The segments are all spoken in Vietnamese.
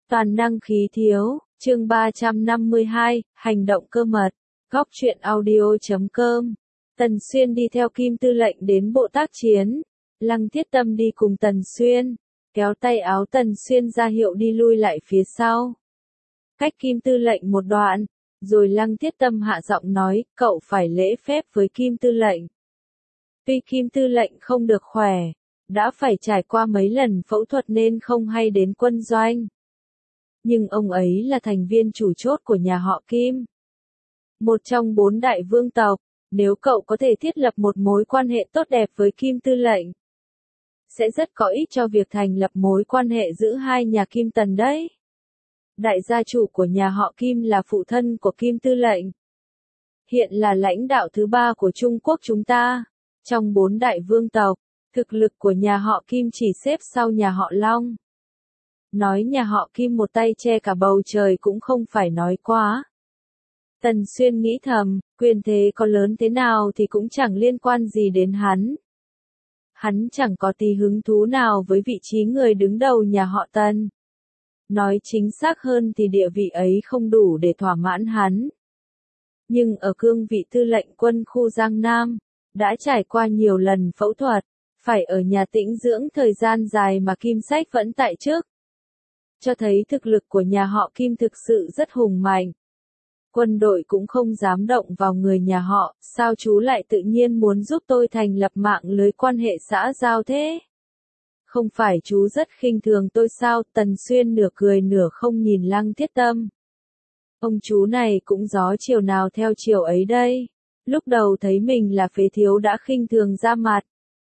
Toàn năng khí thiếu, chương 352, hành động cơ mật, góc truyện audio.com. Tần Xuyên đi theo Kim Tư lệnh đến bộ tác chiến. Lăng Thiết Tâm đi cùng Tần Xuyên, kéo tay áo Tần Xuyên ra hiệu đi lui lại phía sau. Cách Kim Tư lệnh một đoạn, rồi Lăng Thiết Tâm hạ giọng nói, cậu phải lễ phép với Kim Tư lệnh. Tuy Kim Tư lệnh không được khỏe, đã phải trải qua mấy lần phẫu thuật nên không hay đến quân doanh. Nhưng ông ấy là thành viên chủ chốt của nhà họ Kim. Một trong 4 đại vương tộc, nếu cậu có thể thiết lập một mối quan hệ tốt đẹp với Kim Tư lệnh, sẽ rất có ích cho việc thành lập mối quan hệ giữa hai nhà Kim Tần đấy. Đại gia chủ của nhà họ Kim là phụ thân của Kim Tư lệnh. Hiện là lãnh đạo thứ 3 của Trung Quốc chúng ta. Trong 4 đại vương tộc, thực lực của nhà họ Kim chỉ xếp sau nhà họ Long. Nói nhà họ Kim một tay che cả bầu trời cũng không phải nói quá. Tần Xuyên nghĩ thầm, quyền thế có lớn thế nào thì cũng chẳng liên quan gì đến hắn. Hắn chẳng có tí hứng thú nào với vị trí người đứng đầu nhà họ Tần. Nói chính xác hơn thì địa vị ấy không đủ để thỏa mãn hắn. Nhưng ở cương vị tư lệnh quân khu Giang Nam, đã trải qua nhiều lần phẫu thuật, phải ở nhà tĩnh dưỡng thời gian dài mà Kim Sách vẫn tại chức. Cho thấy thực lực của nhà họ Kim thực sự rất hùng mạnh. Quân đội cũng không dám động vào người nhà họ, sao chú lại tự nhiên muốn giúp tôi thành lập mạng lưới quan hệ xã giao thế? Không phải chú rất khinh thường tôi sao? Tần Xuyên nửa cười nửa không nhìn Lăng Thiết Tâm. Ông chú này cũng gió chiều nào theo chiều ấy đây. Lúc đầu thấy mình là phế thiếu đã khinh thường ra mặt.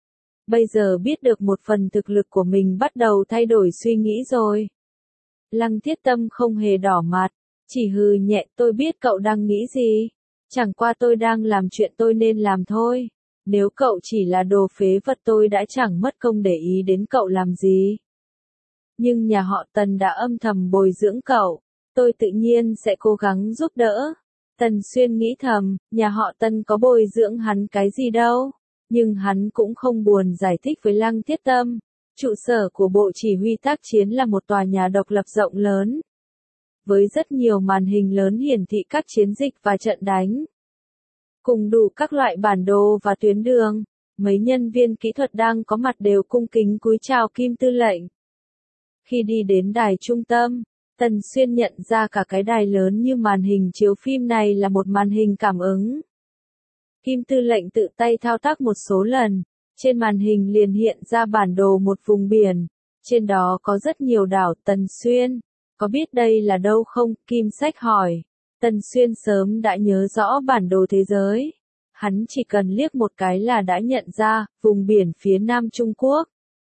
Bây giờ biết được một phần thực lực của mình bắt đầu thay đổi suy nghĩ rồi. Lăng Thiết Tâm không hề đỏ mặt, chỉ hừ nhẹ, tôi biết cậu đang nghĩ gì. Chẳng qua tôi đang làm chuyện tôi nên làm thôi. Nếu cậu chỉ là đồ phế vật tôi đã chẳng mất công để ý đến cậu làm gì. Nhưng nhà họ Tần đã âm thầm bồi dưỡng cậu, tôi tự nhiên sẽ cố gắng giúp đỡ. Tần Xuyên nghĩ thầm, nhà họ Tần có bồi dưỡng hắn cái gì đâu. Nhưng hắn cũng không buồn giải thích với Lăng Thiết Tâm. Trụ sở của Bộ Chỉ huy tác chiến là một tòa nhà độc lập rộng lớn. Với rất nhiều màn hình lớn hiển thị các chiến dịch và trận đánh. Cùng đủ các loại bản đồ và tuyến đường, mấy nhân viên kỹ thuật đang có mặt đều cung kính cúi chào Kim Tư lệnh. Khi đi đến đài trung tâm, Tần Xuyên nhận ra cả cái đài lớn như màn hình chiếu phim này là một màn hình cảm ứng. Kim Tư lệnh tự tay thao tác một số lần, trên màn hình liền hiện ra bản đồ một vùng biển, trên đó có rất nhiều đảo. Tần Xuyên, có biết đây là đâu không? Kim Sách hỏi. Tần Xuyên sớm đã nhớ rõ bản đồ thế giới. Hắn chỉ cần liếc một cái là đã nhận ra, vùng biển phía nam Trung Quốc.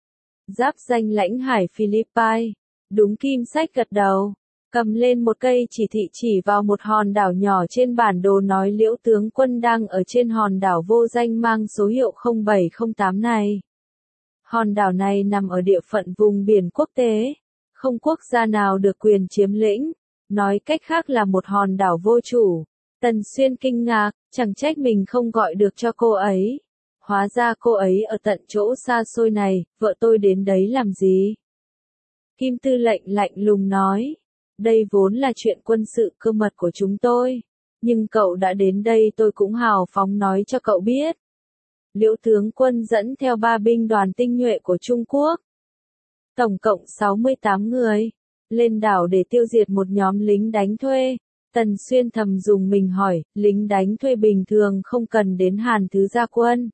Giáp danh lãnh hải Philippines. Đúng, Kim Sách gật đầu. Cầm lên một cây chỉ thị chỉ vào một hòn đảo nhỏ trên bản đồ nói Liễu tướng quân đang ở trên hòn đảo vô danh mang số hiệu 0708 này. Hòn đảo này nằm ở địa phận vùng biển quốc tế. Không quốc gia nào được quyền chiếm lĩnh. Nói cách khác là một hòn đảo vô chủ. Tần Xuyên kinh ngạc, chẳng trách mình không gọi được cho cô ấy. Hóa ra cô ấy ở tận chỗ xa xôi này, vợ tôi đến đấy làm gì? Kim Tư lệnh lạnh lùng nói. Đây vốn là chuyện quân sự cơ mật của chúng tôi. Nhưng cậu đã đến đây tôi cũng hào phóng nói cho cậu biết. Liễu tướng quân dẫn theo 3 binh đoàn tinh nhuệ của Trung Quốc. Tổng cộng 68 người. Lên đảo để tiêu diệt một nhóm lính đánh thuê. Tần Xuyên thầm dùng mình hỏi, lính đánh thuê bình thường không cần đến Hàn Thứ Gia Quân.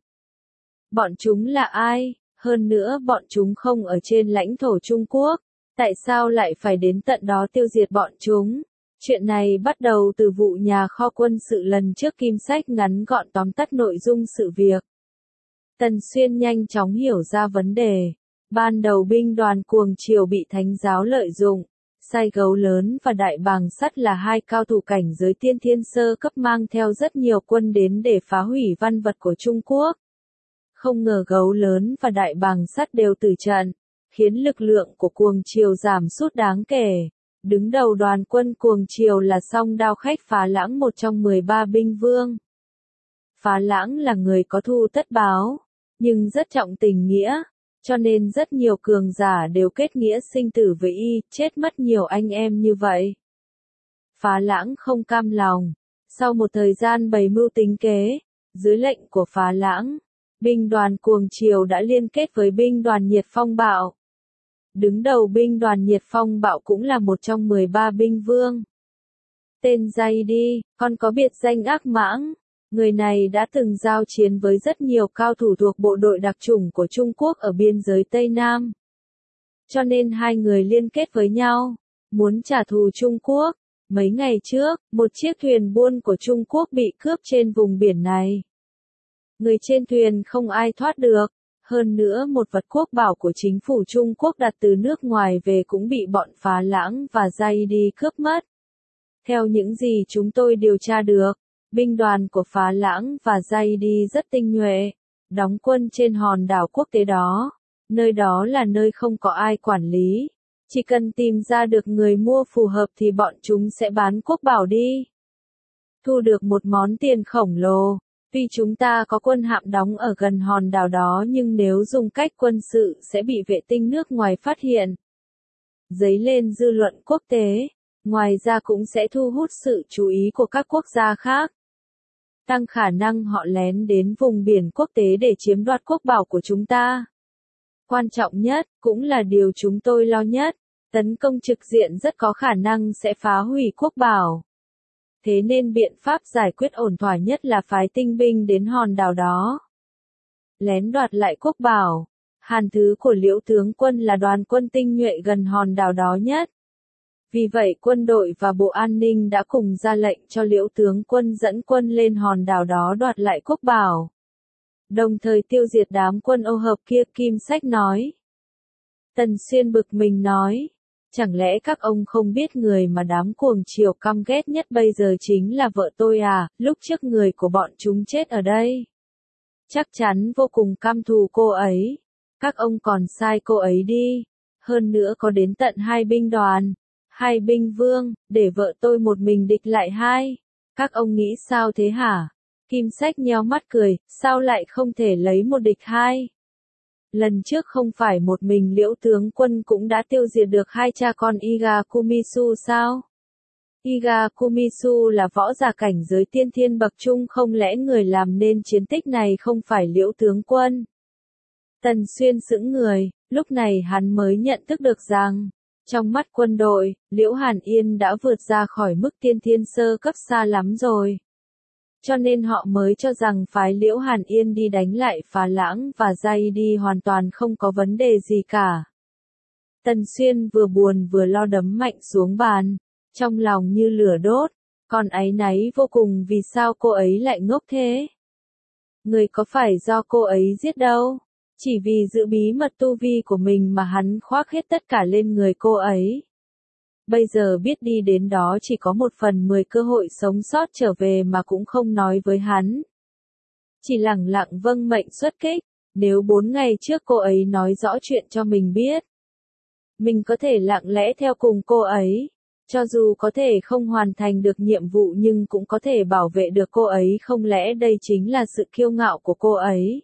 Bọn chúng là ai? Hơn nữa bọn chúng không ở trên lãnh thổ Trung Quốc. Tại sao lại phải đến tận đó tiêu diệt bọn chúng? Chuyện này bắt đầu từ vụ nhà kho quân sự lần trước. Kim Sách ngắn gọn tóm tắt nội dung sự việc. Tần Xuyên nhanh chóng hiểu ra vấn đề. Ban đầu binh đoàn Cuồng Triều bị Thánh giáo lợi dụng. Sai Gấu Lớn và Đại Bàng Sắt là 2 cao thủ cảnh giới tiên thiên sơ cấp mang theo rất nhiều quân đến để phá hủy văn vật của Trung Quốc. Không ngờ Gấu Lớn và Đại Bàng Sắt đều tử trận, khiến lực lượng của Cuồng Triều giảm sút đáng kể. Đứng đầu đoàn quân Cuồng Triều là Song Đao Khách Phá Lãng, một trong 13 binh vương. Phá Lãng là người có thù tất báo, nhưng rất trọng tình nghĩa. Cho nên rất nhiều cường giả đều kết nghĩa sinh tử với y, chết mất nhiều anh em như vậy. Phá Lãng không cam lòng. Sau một thời gian bày mưu tính kế, dưới lệnh của Phá Lãng, binh đoàn Cuồng Triều đã liên kết với binh đoàn Nhiệt Phong Bạo. Đứng đầu binh đoàn Nhiệt Phong Bạo cũng là một trong 13 binh vương. Tên Zaidi, còn có biệt danh Ác Mãng. Người này đã từng giao chiến với rất nhiều cao thủ thuộc bộ đội đặc chủng của Trung Quốc ở biên giới Tây Nam. Cho nên hai người liên kết với nhau, muốn trả thù Trung Quốc. Mấy ngày trước, một chiếc thuyền buôn của Trung Quốc bị cướp trên vùng biển này. Người trên thuyền không ai thoát được. Hơn nữa một vật quốc bảo của chính phủ Trung Quốc đặt từ nước ngoài về cũng bị bọn Phá Lãng và Zaidi cướp mất. Theo những gì chúng tôi điều tra được, binh đoàn của Phá Lãng và Zaidi rất tinh nhuệ, đóng quân trên hòn đảo quốc tế đó. Nơi đó là nơi không có ai quản lý. Chỉ cần tìm ra được người mua phù hợp thì bọn chúng sẽ bán quốc bảo đi. Thu được một món tiền khổng lồ. Tuy chúng ta có quân hạm đóng ở gần hòn đảo đó nhưng nếu dùng cách quân sự sẽ bị vệ tinh nước ngoài phát hiện. Dấy lên dư luận quốc tế. Ngoài ra cũng sẽ thu hút sự chú ý của các quốc gia khác. Tăng khả năng họ lén đến vùng biển quốc tế để chiếm đoạt quốc bảo của chúng ta. Quan trọng nhất, cũng là điều chúng tôi lo nhất, tấn công trực diện rất có khả năng sẽ phá hủy quốc bảo. Thế nên biện pháp giải quyết ổn thỏa nhất là phái tinh binh đến hòn đảo đó. Lén đoạt lại quốc bảo. Hàn Thứ của Liễu tướng quân là đoàn quân tinh nhuệ gần hòn đảo đó nhất. Vì vậy quân đội và Bộ An ninh đã cùng ra lệnh cho Liễu tướng quân dẫn quân lên hòn đảo đó đoạt lại quốc bảo. Đồng thời tiêu diệt đám quân ô hợp kia, Kim Sách nói. Tần Xuyên bực mình nói. Chẳng lẽ các ông không biết người mà đám Cuồng Triều căm ghét nhất bây giờ chính là vợ tôi à, lúc trước người của bọn chúng chết ở đây. Chắc chắn vô cùng căm thù cô ấy. Các ông còn sai cô ấy đi. Hơn nữa có đến tận 2 binh đoàn, 2 binh vương, để vợ tôi một mình địch lại 2. Các ông nghĩ sao thế hả? Kim Sách nheo mắt cười, sao lại không thể lấy một địch 2? Lần trước không phải một mình Liễu tướng quân cũng đã tiêu diệt được 2 cha con Iga Kumisu sao? Iga Kumisu là võ giả cảnh giới tiên thiên bậc trung, không lẽ người làm nên chiến tích này không phải Liễu tướng quân? Tần Xuyên sững người, lúc này hắn mới nhận thức được rằng, trong mắt quân đội, Liễu Hàn Yên đã vượt ra khỏi mức tiên thiên sơ cấp xa lắm rồi. Cho nên họ mới cho rằng phái Liễu Hàn Yên đi đánh lại Phá Lãng và Zaidi hoàn toàn không có vấn đề gì cả. Tần Xuyên vừa buồn vừa lo đấm mạnh xuống bàn, trong lòng như lửa đốt, còn áy náy vô cùng vì sao cô ấy lại ngốc thế. Người có phải do cô ấy giết đâu, chỉ vì giữ bí mật tu vi của mình mà hắn khoác hết tất cả lên người cô ấy. Bây giờ biết đi đến đó chỉ có 1/10 cơ hội sống sót trở về mà cũng không nói với hắn. Chỉ lẳng lặng vâng mệnh xuất kích, nếu 4 ngày trước cô ấy nói rõ chuyện cho mình biết. Mình có thể lặng lẽ theo cùng cô ấy, cho dù có thể không hoàn thành được nhiệm vụ nhưng cũng có thể bảo vệ được cô ấy, không lẽ đây chính là sự kiêu ngạo của cô ấy.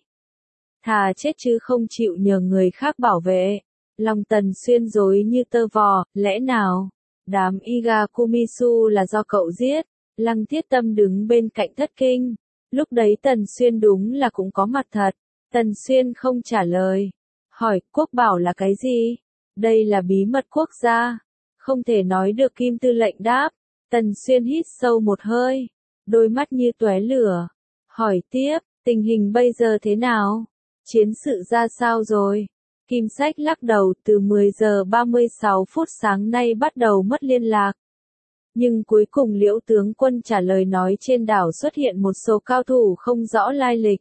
Thà chết chứ không chịu nhờ người khác bảo vệ. Lòng Tần Xuyên rối như tơ vò, lẽ nào đám Iga Kumisu là do cậu giết? Lăng Thiết Tâm đứng bên cạnh thất kinh. Lúc đấy Tần Xuyên đúng là cũng có mặt thật. Tần Xuyên không trả lời. Hỏi, quốc bảo là cái gì? Đây là bí mật quốc gia. Không thể nói được, Kim Tư lệnh đáp. Tần Xuyên hít sâu một hơi. Đôi mắt như tóe lửa. Hỏi tiếp, tình hình bây giờ thế nào? Chiến sự ra sao rồi? Kim Sách lắc đầu, từ 10 giờ 36 phút sáng nay bắt đầu mất liên lạc. Nhưng cuối cùng Liễu tướng quân trả lời nói trên đảo xuất hiện một số cao thủ không rõ lai lịch.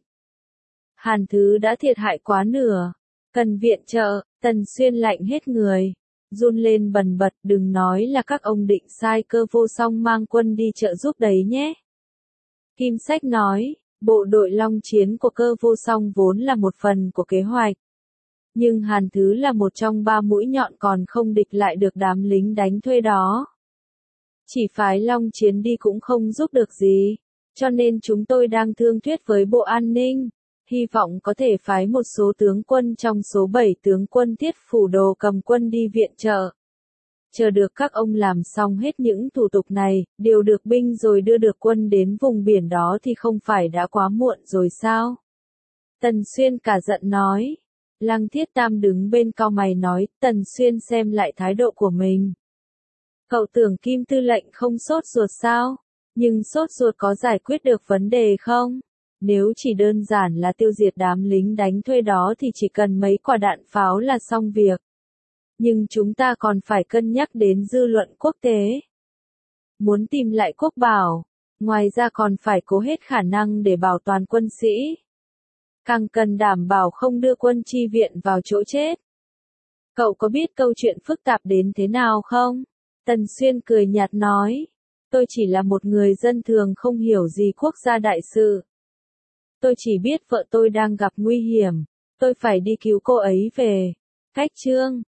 Hàn Thứ đã thiệt hại quá nửa. Cần viện trợ. Tần Xuyên lạnh hết người. Run lên bần bật, đừng nói là các ông định sai Cơ Vô Song mang quân đi trợ giúp đấy nhé. Kim Sách nói, bộ đội long chiến của Cơ Vô Song vốn là một phần của kế hoạch. Nhưng Hàn Thứ là một trong 3 mũi nhọn còn không địch lại được đám lính đánh thuê đó. Chỉ phái long chiến đi cũng không giúp được gì. Cho nên chúng tôi đang thương thuyết với Bộ An ninh. hy vọng có thể phái một số tướng quân trong số 7 tướng quân Thiết Phủ Đồ cầm quân đi viện trợ. Chờ được các ông làm xong hết những thủ tục này, điều được binh rồi đưa được quân đến vùng biển đó thì không phải đã quá muộn rồi sao? Tần Xuyên cả giận nói. Lăng Thiết Tam đứng bên cau mày nói, Tần Xuyên xem lại thái độ của mình. Cậu tưởng Kim Tư lệnh không sốt ruột sao? Nhưng sốt ruột có giải quyết được vấn đề không? Nếu chỉ đơn giản là tiêu diệt đám lính đánh thuê đó thì chỉ cần mấy quả đạn pháo là xong việc. Nhưng chúng ta còn phải cân nhắc đến dư luận quốc tế. Muốn tìm lại quốc bảo, ngoài ra còn phải cố hết khả năng để bảo toàn quân sĩ. Càng cần đảm bảo không đưa quân chi viện vào chỗ chết. Cậu có biết câu chuyện phức tạp đến thế nào không? Tần Xuyên cười nhạt nói. Tôi chỉ là một người dân thường không hiểu gì quốc gia đại sự. Tôi chỉ biết vợ tôi đang gặp nguy hiểm. Tôi phải đi cứu cô ấy về. Cách chương